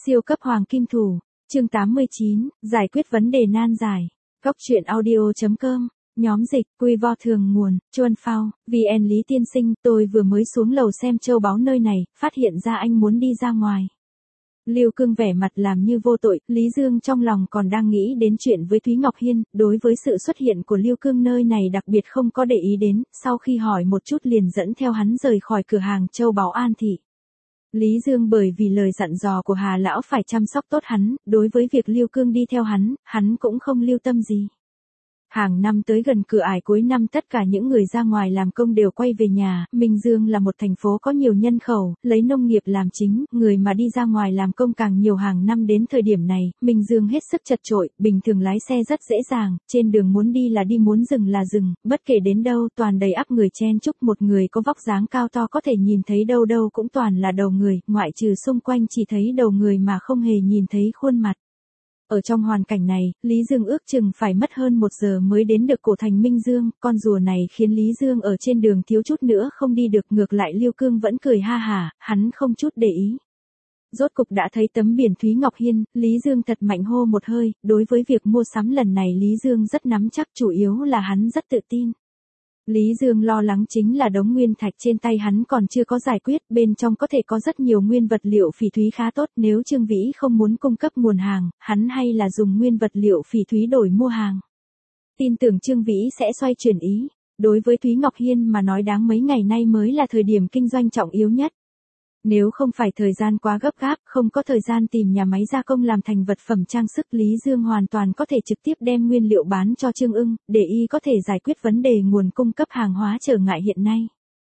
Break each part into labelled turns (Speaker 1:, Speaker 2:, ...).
Speaker 1: Siêu cấp hoàng kim thủ, chương 89, giải quyết vấn đề nan giải. Góc truyện audio.com, nhóm dịch, quy vo thường nguồn, Chuan Phao, VN Lý Tiên Sinh, tôi vừa mới xuống lầu xem châu báu nơi này, phát hiện ra anh muốn đi ra ngoài. Lưu Cương vẻ mặt làm như vô tội, Lý Dương trong lòng còn đang nghĩ đến chuyện với Thúy Ngọc Hiên, đối với sự xuất hiện của Lưu Cương nơi này đặc biệt không có để ý đến, sau khi hỏi một chút liền dẫn theo hắn rời khỏi cửa hàng châu báu An Thị. Lý Dương bởi vì lời dặn dò của Hà Lão phải chăm sóc tốt hắn, đối với việc Lưu Cương đi theo hắn cũng không lưu tâm gì. Hàng năm tới gần cửa ải cuối năm tất cả những người ra ngoài làm công đều quay về nhà, Minh Dương là một thành phố có nhiều nhân khẩu, lấy nông nghiệp làm chính, người mà đi ra ngoài làm công càng nhiều. Hàng năm đến thời điểm này, Minh Dương hết sức chật chội, bình thường lái xe rất dễ dàng, trên đường muốn đi là đi muốn dừng là dừng, bất kể đến đâu toàn đầy ắp người chen chúc. Một người có vóc dáng cao to có thể nhìn thấy đâu đâu cũng toàn là đầu người, ngoại trừ xung quanh chỉ thấy đầu người mà không hề nhìn thấy khuôn mặt. Ở trong hoàn cảnh này, Lý Dương ước chừng phải mất hơn 1 giờ mới đến được cổ thành Minh Dương, con rùa này khiến Lý Dương ở trên đường thiếu chút nữa không đi được, ngược lại Lưu Cương vẫn cười ha hả, hắn không chút để ý. Rốt cục đã thấy tấm biển Thúy Ngọc Hiên, Lý Dương thật mạnh hô một hơi, đối với việc mua sắm lần này Lý Dương rất nắm chắc, chủ yếu là hắn rất tự tin. Lý Dương lo lắng chính là đống nguyên thạch trên tay hắn còn chưa có giải quyết, bên trong có thể có rất nhiều nguyên vật liệu phỉ thúy khá tốt, nếu Trương Vĩ không muốn cung cấp nguồn hàng, hắn hay là dùng nguyên vật liệu phỉ thúy đổi mua hàng. Tin tưởng Trương Vĩ sẽ xoay chuyển ý, đối với Thúy Ngọc Hiên mà nói đáng mấy ngày nay mới là thời điểm kinh doanh trọng yếu nhất. Nếu không phải thời gian quá gấp gáp, không có thời gian tìm nhà máy gia công làm thành vật phẩm trang sức, Lý Dương hoàn toàn có thể trực tiếp đem nguyên liệu bán cho Trương Ưng, để y có thể giải quyết vấn đề nguồn cung cấp hàng hóa trở ngại hiện nay.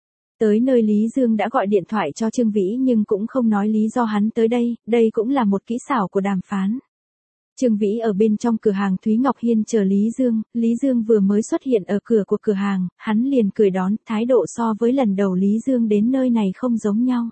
Speaker 1: Tới nơi Lý Dương đã gọi điện thoại cho Trương Vĩ nhưng cũng không nói lý do hắn tới đây cũng là một kỹ xảo của đàm phán. Trương Vĩ ở bên trong cửa hàng Thúy Ngọc Hiên chờ Lý Dương vừa mới xuất hiện ở cửa của cửa hàng, hắn liền cười đón, thái độ so với lần đầu Lý Dương đến nơi này không giống nhau.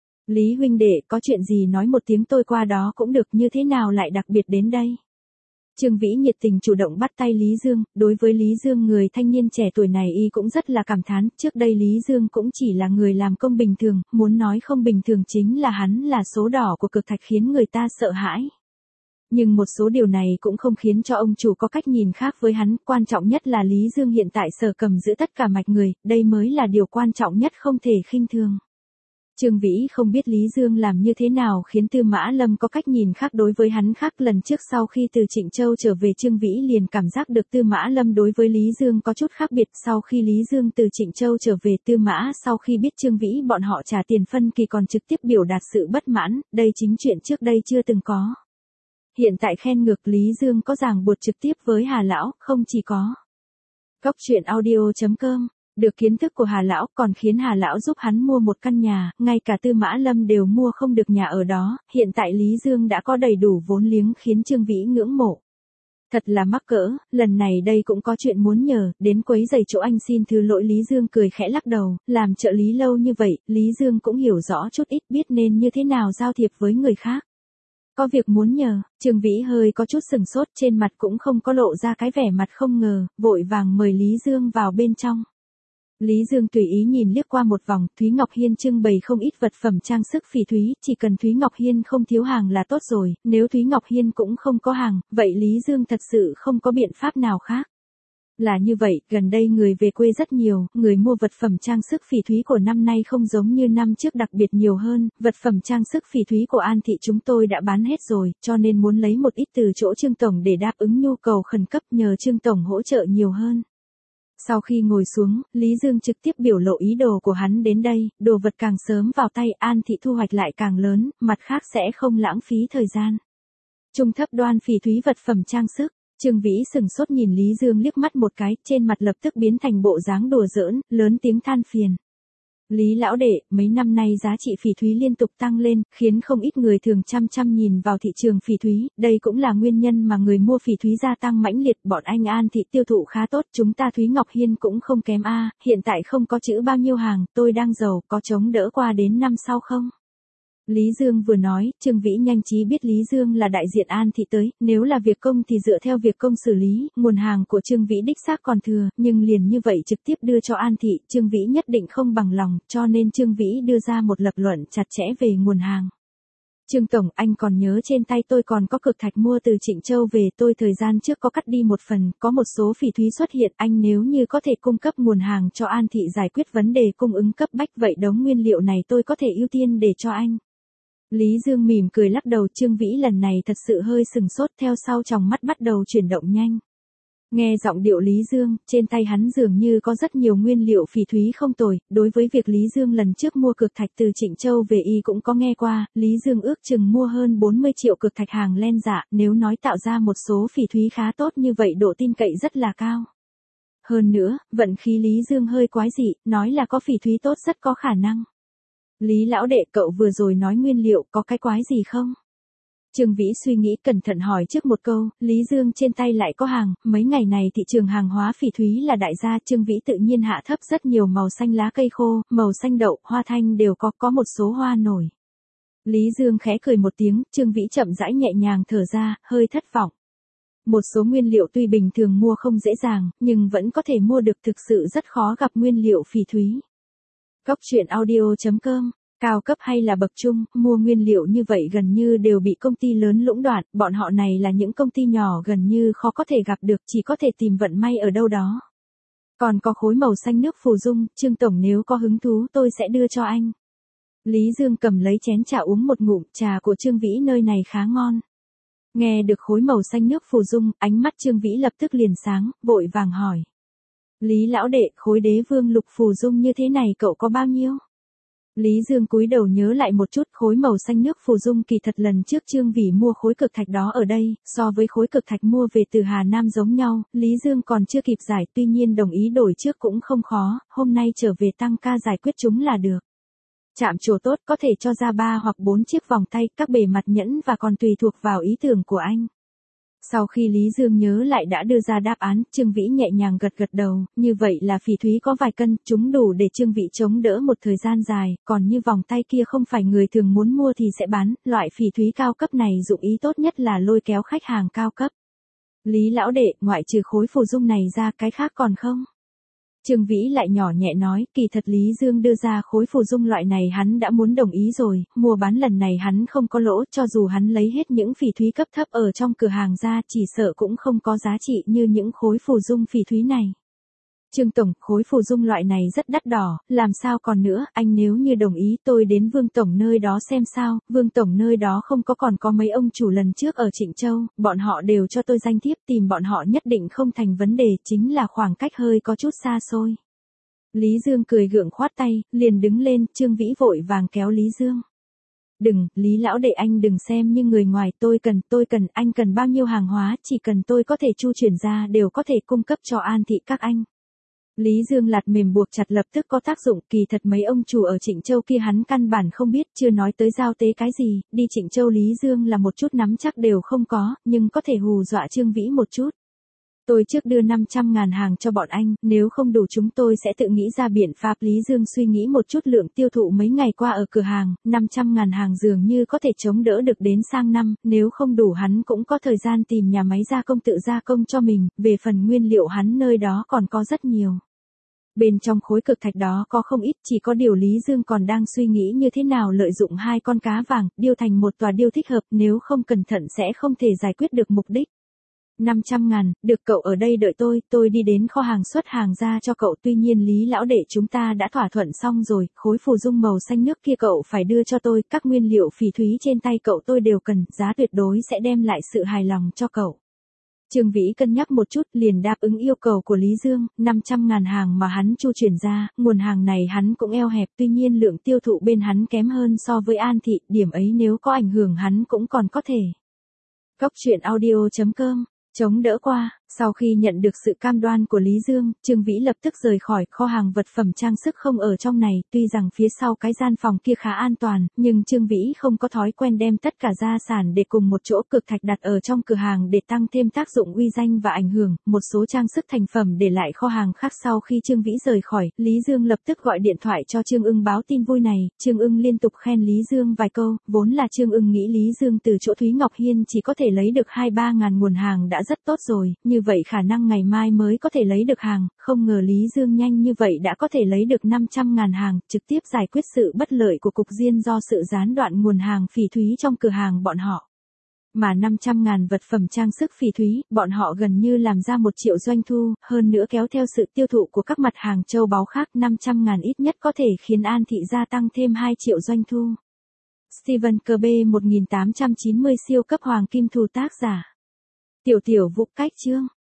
Speaker 1: Lý huynh đệ, có chuyện gì nói một tiếng tôi qua đó cũng được, như thế nào lại đặc biệt đến đây? Trương Vĩ nhiệt tình chủ động bắt tay Lý Dương, đối với Lý Dương người thanh niên trẻ tuổi này y cũng rất là cảm thán, trước đây Lý Dương cũng chỉ là người làm công bình thường, muốn nói không bình thường chính là hắn là số đỏ của cực thạch khiến người ta sợ hãi. Nhưng một số điều này cũng không khiến cho ông chủ có cách nhìn khác với hắn, quan trọng nhất là Lý Dương hiện tại sở cầm giữ tất cả mạch người, đây mới là điều quan trọng nhất không thể khinh thường. Trương Vĩ không biết Lý Dương làm như thế nào khiến Tư Mã Lâm có cách nhìn khác đối với hắn khác. Lần trước sau khi từ Trịnh Châu trở về Trương Vĩ liền cảm giác được Tư Mã Lâm đối với Lý Dương có chút khác biệt. Sau khi Lý Dương từ Trịnh Châu trở về, Tư Mã sau khi biết Trương Vĩ bọn họ trả tiền phân kỳ còn trực tiếp biểu đạt sự bất mãn, đây chính chuyện trước đây chưa từng có. Hiện tại khen ngược Lý Dương có ràng buộc trực tiếp với Hà Lão, không chỉ có. Góc truyện audio.com được kiến thức của Hà Lão còn khiến Hà Lão giúp hắn mua một căn nhà, ngay cả Tư Mã Lâm đều mua không được nhà ở đó, hiện tại Lý Dương đã có đầy đủ vốn liếng khiến Trương Vĩ ngưỡng mộ. Thật là mắc cỡ, lần này đây cũng có chuyện muốn nhờ, đến quấy rầy chỗ anh xin thứ lỗi. Lý Dương cười khẽ lắc đầu, làm trợ lý lâu như vậy, Lý Dương cũng hiểu rõ chút ít, biết nên như thế nào giao thiệp với người khác. Có việc muốn nhờ, Trương Vĩ hơi có chút sừng sốt, trên mặt cũng không có lộ ra cái vẻ mặt không ngờ, vội vàng mời Lý Dương vào bên trong. Lý Dương tùy ý nhìn liếc qua một vòng, Thúy Ngọc Hiên trưng bày không ít vật phẩm trang sức phỉ thúy, chỉ cần Thúy Ngọc Hiên không thiếu hàng là tốt rồi, nếu Thúy Ngọc Hiên cũng không có hàng, vậy Lý Dương thật sự không có biện pháp nào khác. Là như vậy, gần đây người về quê rất nhiều, người mua vật phẩm trang sức phỉ thúy của năm nay không giống như năm trước, đặc biệt nhiều hơn, vật phẩm trang sức phỉ thúy của An Thị chúng tôi đã bán hết rồi, cho nên muốn lấy một ít từ chỗ Trương Tổng để đáp ứng nhu cầu khẩn cấp, nhờ Trương Tổng hỗ trợ nhiều hơn. Sau khi ngồi xuống, Lý Dương trực tiếp biểu lộ ý đồ của hắn đến đây, đồ vật càng sớm vào tay An Thị thu hoạch lại càng lớn, mặt khác sẽ không lãng phí thời gian. Trung thấp đoan phỉ thúy vật phẩm trang sức, Trương Vĩ sừng sốt nhìn Lý Dương liếc mắt một cái, trên mặt lập tức biến thành bộ dáng đùa giỡn, lớn tiếng than phiền. Lý lão đệ, mấy năm nay giá trị phỉ thúy liên tục tăng lên, khiến không ít người thường chăm nhìn vào thị trường phỉ thúy, đây cũng là nguyên nhân mà người mua phỉ thúy gia tăng mãnh liệt. Bọn anh An Thị tiêu thụ khá tốt, chúng ta Thúy Ngọc Hiên cũng không kém a, hiện tại không có chữ bao nhiêu hàng, tôi đang giàu, có chống đỡ qua đến năm sau không? Lý Dương vừa nói, Trương Vĩ nhanh trí biết Lý Dương là đại diện An Thị tới, nếu là việc công thì dựa theo việc công xử lý, nguồn hàng của Trương Vĩ đích xác còn thừa, nhưng liền như vậy trực tiếp đưa cho An Thị, Trương Vĩ nhất định không bằng lòng, cho nên Trương Vĩ đưa ra một lập luận chặt chẽ về nguồn hàng. Trương Tổng, anh còn nhớ trên tay tôi còn có cực thạch mua từ Trịnh Châu về, tôi thời gian trước có cắt đi một phần, có một số phỉ thúy xuất hiện, anh nếu như có thể cung cấp nguồn hàng cho An Thị giải quyết vấn đề cung ứng cấp bách, vậy đống nguyên liệu này tôi có thể ưu tiên để cho anh. Lý Dương mỉm cười lắc đầu. Trương Vĩ lần này thật sự hơi sừng sốt, theo sau tròng mắt bắt đầu chuyển động nhanh. Nghe giọng điệu Lý Dương, trên tay hắn dường như có rất nhiều nguyên liệu phỉ thúy không tồi, đối với việc Lý Dương lần trước mua cực thạch từ Trịnh Châu về y cũng có nghe qua, Lý Dương ước chừng mua hơn 40 triệu cực thạch hàng len dạ, nếu nói tạo ra một số phỉ thúy khá tốt như vậy độ tin cậy rất là cao. Hơn nữa, vận khí Lý Dương hơi quái dị, nói là có phỉ thúy tốt rất có khả năng. Lý lão đệ, cậu vừa rồi nói nguyên liệu có cái quái gì không? Trương Vĩ suy nghĩ cẩn thận hỏi trước một câu, Lý Dương trên tay lại có hàng, mấy ngày này thị trường hàng hóa phỉ thúy là đại gia. Trương Vĩ tự nhiên hạ thấp rất nhiều màu xanh lá cây khô, màu xanh đậu, hoa thanh đều có một số hoa nổi. Lý Dương khẽ cười một tiếng, Trương Vĩ chậm rãi nhẹ nhàng thở ra, hơi thất vọng. Một số nguyên liệu tuy bình thường mua không dễ dàng, nhưng vẫn có thể mua được, thực sự rất khó gặp nguyên liệu phỉ thúy. Cóc truyện audio.com. Cao cấp hay là bậc trung, mua nguyên liệu như vậy gần như đều bị công ty lớn lũng đoạn, bọn họ này là những công ty nhỏ gần như khó có thể gặp được, chỉ có thể tìm vận may ở đâu đó. Còn có khối màu xanh nước phù dung, Trương Tổng nếu có hứng thú tôi sẽ đưa cho anh. Lý Dương cầm lấy chén trà uống một ngụm, trà của Trương Vĩ nơi này khá ngon. Nghe được khối màu xanh nước phù dung, ánh mắt Trương Vĩ lập tức liền sáng, vội vàng hỏi. Lý lão đệ, khối đế vương lục phù dung như thế này cậu có bao nhiêu? Lý Dương cúi đầu nhớ lại một chút, khối màu xanh nước phù dung kỳ thật lần trước Trương Vĩ mua khối cực thạch đó ở đây, so với khối cực thạch mua về từ Hà Nam giống nhau, Lý Dương còn chưa kịp giải, tuy nhiên đồng ý đổi trước cũng không khó, hôm nay trở về tăng ca giải quyết chúng là được. Chạm trổ tốt có thể cho ra 3 hoặc 4 chiếc vòng tay, các bề mặt nhẫn và còn tùy thuộc vào ý tưởng của anh. Sau khi Lý Dương nhớ lại đã đưa ra đáp án, Trương Vĩ nhẹ nhàng gật gật đầu, như vậy là phỉ thúy có vài cân, chúng đủ để Trương Vĩ chống đỡ một thời gian dài, còn như vòng tay kia không phải người thường muốn mua thì sẽ bán, loại phỉ thúy cao cấp này dụng ý tốt nhất là lôi kéo khách hàng cao cấp. Lý lão đệ, ngoại trừ khối phù dung này ra cái khác còn không? Trương Vĩ lại nhỏ nhẹ nói, kỳ thật Lý Dương đưa ra khối phù dung loại này hắn đã muốn đồng ý rồi, mua bán lần này hắn không có lỗ, cho dù hắn lấy hết những phỉ thúy cấp thấp ở trong cửa hàng ra chỉ sợ cũng không có giá trị như những khối phù dung phỉ thúy này. Trương Tổng, khối phù dung loại này rất đắt đỏ, làm sao còn nữa, anh nếu như đồng ý tôi đến Vương Tổng nơi đó xem sao, Vương Tổng nơi đó không có còn có mấy ông chủ lần trước ở Trịnh Châu, bọn họ đều cho tôi danh thiếp, tìm bọn họ nhất định không thành vấn đề, chính là khoảng cách hơi có chút xa xôi. Lý Dương cười gượng khoát tay, liền đứng lên, Trương Vĩ vội vàng kéo Lý Dương. Đừng, Lý lão đệ anh đừng xem như người ngoài, tôi cần, anh cần bao nhiêu hàng hóa, chỉ cần tôi có thể chu chuyển ra đều có thể cung cấp cho An Thị các anh. Lý Dương lạt mềm buộc chặt lập tức có tác dụng, kỳ thật mấy ông chủ ở Trịnh Châu kia hắn căn bản không biết, chưa nói tới giao tế cái gì, đi Trịnh Châu Lý Dương là một chút nắm chắc đều không có, nhưng có thể hù dọa Trương Vĩ một chút. Tôi trước đưa 500.000 hàng cho bọn anh, nếu không đủ chúng tôi sẽ tự nghĩ ra biện pháp. Lý Dương suy nghĩ một chút lượng tiêu thụ mấy ngày qua ở cửa hàng, 500.000 hàng dường như có thể chống đỡ được đến sang năm, nếu không đủ hắn cũng có thời gian tìm nhà máy gia công tự gia công cho mình, về phần nguyên liệu hắn nơi đó còn có rất nhiều. Bên trong khối cực thạch đó có không ít, chỉ có điều Lý Dương còn đang suy nghĩ như thế nào lợi dụng 2 con cá vàng, điêu thành một tòa điêu thích hợp, nếu không cẩn thận sẽ không thể giải quyết được mục đích. 500.000, được cậu ở đây đợi tôi đi đến kho hàng xuất hàng ra cho cậu, tuy nhiên Lý lão đệ chúng ta đã thỏa thuận xong rồi, khối phù dung màu xanh nước kia cậu phải đưa cho tôi, các nguyên liệu phỉ thúy trên tay cậu tôi đều cần, giá tuyệt đối sẽ đem lại sự hài lòng cho cậu. Trương Vĩ cân nhắc một chút liền đáp ứng yêu cầu của Lý Dương, 500.000 hàng mà hắn chu chuyển ra, nguồn hàng này hắn cũng eo hẹp, tuy nhiên lượng tiêu thụ bên hắn kém hơn so với An Thị, điểm ấy nếu có ảnh hưởng hắn cũng còn có thể. Cóc truyện audio.com, chống đỡ qua. Sau khi nhận được sự cam đoan của Lý Dương, Trương Vĩ lập tức rời khỏi kho hàng vật phẩm trang sức không ở trong này, tuy rằng phía sau cái gian phòng kia khá an toàn, nhưng Trương Vĩ không có thói quen đem tất cả gia sản để cùng một chỗ, cực thạch đặt ở trong cửa hàng để tăng thêm tác dụng uy danh và ảnh hưởng, một số trang sức thành phẩm để lại kho hàng khác. Sau khi Trương Vĩ rời khỏi, Lý Dương lập tức gọi điện thoại cho Trương Ưng báo tin vui này, Trương Ưng liên tục khen Lý Dương vài câu, vốn là Trương Ưng nghĩ Lý Dương từ chỗ Thúy Ngọc Hiên chỉ có thể lấy được 2-3 ngàn nguồn hàng đã rất tốt rồi, như như vậy khả năng ngày mai mới có thể lấy được hàng, không ngờ Lý Dương nhanh như vậy đã có thể lấy được 500.000 hàng, trực tiếp giải quyết sự bất lợi của cục diên do sự gián đoạn nguồn hàng phỉ thúy trong cửa hàng bọn họ. Mà 500.000 vật phẩm trang sức phỉ thúy, bọn họ gần như làm ra 1 triệu doanh thu, hơn nữa kéo theo sự tiêu thụ của các mặt hàng châu báu khác, 500.000 ít nhất có thể khiến An Thị gia tăng thêm 2 triệu doanh thu. Stephen Kirby 1890 siêu cấp hoàng kim thù tác giả. Tiểu Vũ cách chương.